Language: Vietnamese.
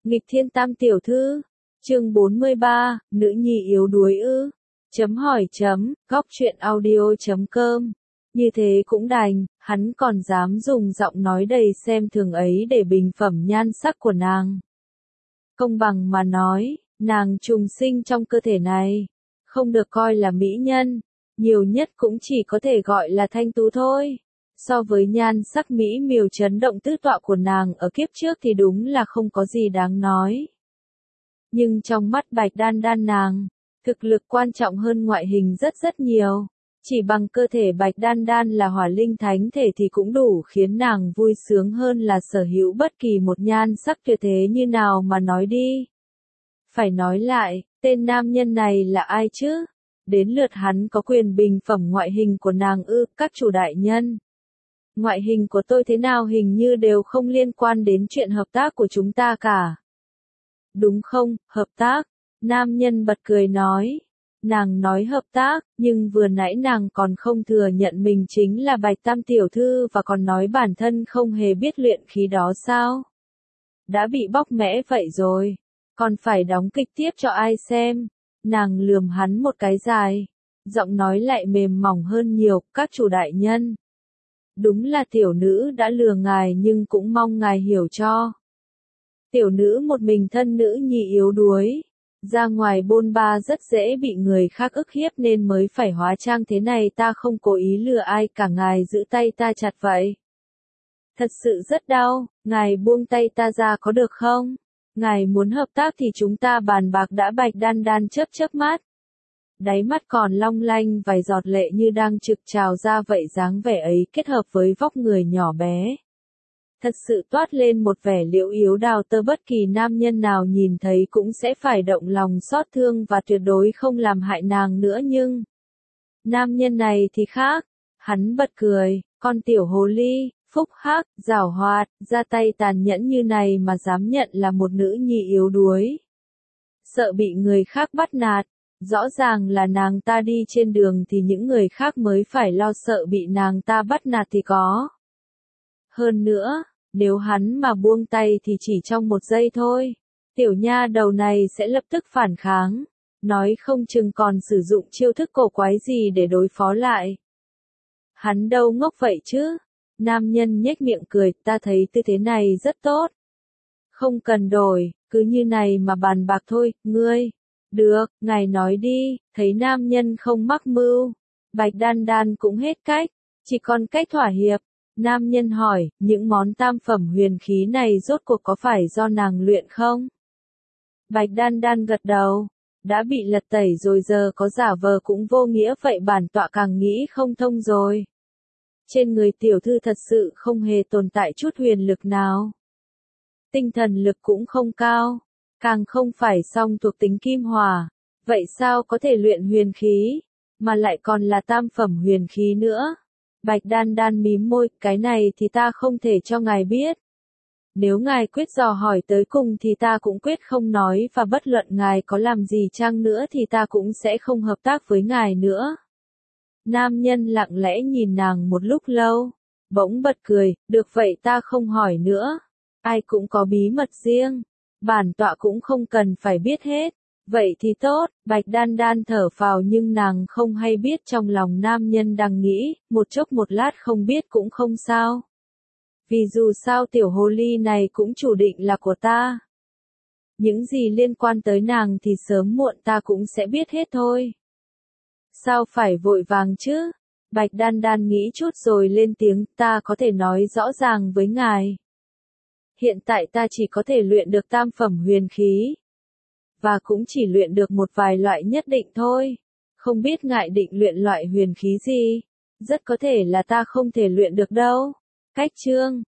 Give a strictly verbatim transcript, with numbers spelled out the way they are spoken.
Nghịch thiên tam tiểu thư. Chương bốn mươi ba, nữ nhi yếu đuối ư? Chấm hỏi chấm, góc truyện audio chấm com. Như thế cũng đành, hắn còn dám dùng giọng nói đầy xem thường ấy để bình phẩm nhan sắc của nàng. Công bằng mà nói, nàng trùng sinh trong cơ thể này, không được coi là mỹ nhân, nhiều nhất cũng chỉ có thể gọi là thanh tú thôi. So với nhan sắc mỹ miều chấn động tứ tọa của nàng ở kiếp trước thì đúng là không có gì đáng nói. Nhưng trong mắt Bạch Đan Đan nàng, thực lực quan trọng hơn ngoại hình rất rất nhiều. Chỉ bằng cơ thể Bạch Đan Đan là hỏa linh thánh thể thì cũng đủ khiến nàng vui sướng hơn là sở hữu bất kỳ một nhan sắc tuyệt thế như nào mà nói đi. Phải nói lại, tên nam nhân này là ai chứ? Đến lượt hắn có quyền bình phẩm ngoại hình của nàng ư? Các chủ đại nhân. Ngoại hình của tôi thế nào hình như đều không liên quan đến chuyện hợp tác của chúng ta cả. Đúng không, hợp tác? Nam nhân bật cười nói. Nàng nói hợp tác, nhưng vừa nãy nàng còn không thừa nhận mình chính là Bạch Tam tiểu thư và còn nói bản thân không hề biết luyện khí đó sao? Đã bị bóc mẽ vậy rồi, còn phải đóng kịch tiếp cho ai xem? Nàng lườm hắn một cái dài, giọng nói lại mềm mỏng hơn nhiều, các chủ đại nhân. Đúng là tiểu nữ đã lừa ngài nhưng cũng mong ngài hiểu cho. Tiểu nữ một mình thân nữ nhi yếu đuối, ra ngoài bôn ba rất dễ bị người khác ức hiếp nên mới phải hóa trang thế này, ta không cố ý lừa ai cả, ngài giữ tay ta chặt vậy. Thật sự rất đau, ngài buông tay ta ra có được không? Ngài muốn hợp tác thì chúng ta bàn bạc đã. Bạch Đan Đan chớp chớp mắt. Đáy mắt còn long lanh vài giọt lệ như đang trực trào ra vậy, dáng vẻ ấy kết hợp với vóc người nhỏ bé. Thật sự toát lên một vẻ liễu yếu đào tơ, bất kỳ nam nhân nào nhìn thấy cũng sẽ phải động lòng xót thương và tuyệt đối không làm hại nàng nữa, nhưng nam nhân này thì khác. Hắn bật cười, con tiểu hồ ly, phúc hắc, giảo hoạt, ra tay tàn nhẫn như này mà dám nhận là một nữ nhi yếu đuối. Sợ bị người khác bắt nạt, rõ ràng là nàng ta đi trên đường thì những người khác mới phải lo sợ bị nàng ta bắt nạt thì có. Hơn nữa, nếu hắn mà buông tay thì chỉ trong một giây thôi, tiểu nha đầu này sẽ lập tức phản kháng, nói không chừng còn sử dụng chiêu thức cổ quái gì để đối phó lại. Hắn đâu ngốc vậy chứ? Nam nhân nhếch miệng cười, ta thấy tư thế này rất tốt. Không cần đổi, cứ như này mà bàn bạc thôi, ngươi. Được, ngài nói đi. Thấy nam nhân không mắc mưu, Bạch Đan Đan cũng hết cách, chỉ còn cách thỏa hiệp. Nam nhân hỏi, những món tam phẩm huyền khí này rốt cuộc có phải do nàng luyện không? Bạch Đan Đan gật đầu, đã bị lật tẩy rồi giờ có giả vờ cũng vô nghĩa vậy, bản tọa càng nghĩ không thông rồi. Trên người tiểu thư thật sự không hề tồn tại chút huyền lực nào. Tinh thần lực cũng không cao, càng không phải song thuộc tính kim hỏa, vậy sao có thể luyện huyền khí, mà lại còn là tam phẩm huyền khí nữa? Bạch Đan Đan mím môi, cái này thì ta không thể cho ngài biết. Nếu ngài quyết dò hỏi tới cùng thì ta cũng quyết không nói, và bất luận ngài có làm gì chăng nữa thì ta cũng sẽ không hợp tác với ngài nữa. Nam nhân lặng lẽ nhìn nàng một lúc lâu, bỗng bật cười, được vậy ta không hỏi nữa. Ai cũng có bí mật riêng, bản tọa cũng không cần phải biết hết. Vậy thì tốt. Bạch Đan Đan thở phào nhưng nàng không hay biết trong lòng nam nhân đang nghĩ, một chốc một lát không biết cũng không sao. Vì dù sao tiểu hồ ly này cũng chủ định là của ta. Những gì liên quan tới nàng thì sớm muộn ta cũng sẽ biết hết thôi. Sao phải vội vàng chứ? Bạch Đan Đan nghĩ chút rồi lên tiếng, ta có thể nói rõ ràng với ngài. Hiện tại ta chỉ có thể luyện được tam phẩm huyền khí. Và cũng chỉ luyện được một vài loại nhất định thôi. Không biết ngài định luyện loại huyền khí gì? Rất có thể là ta không thể luyện được đâu. Cách chương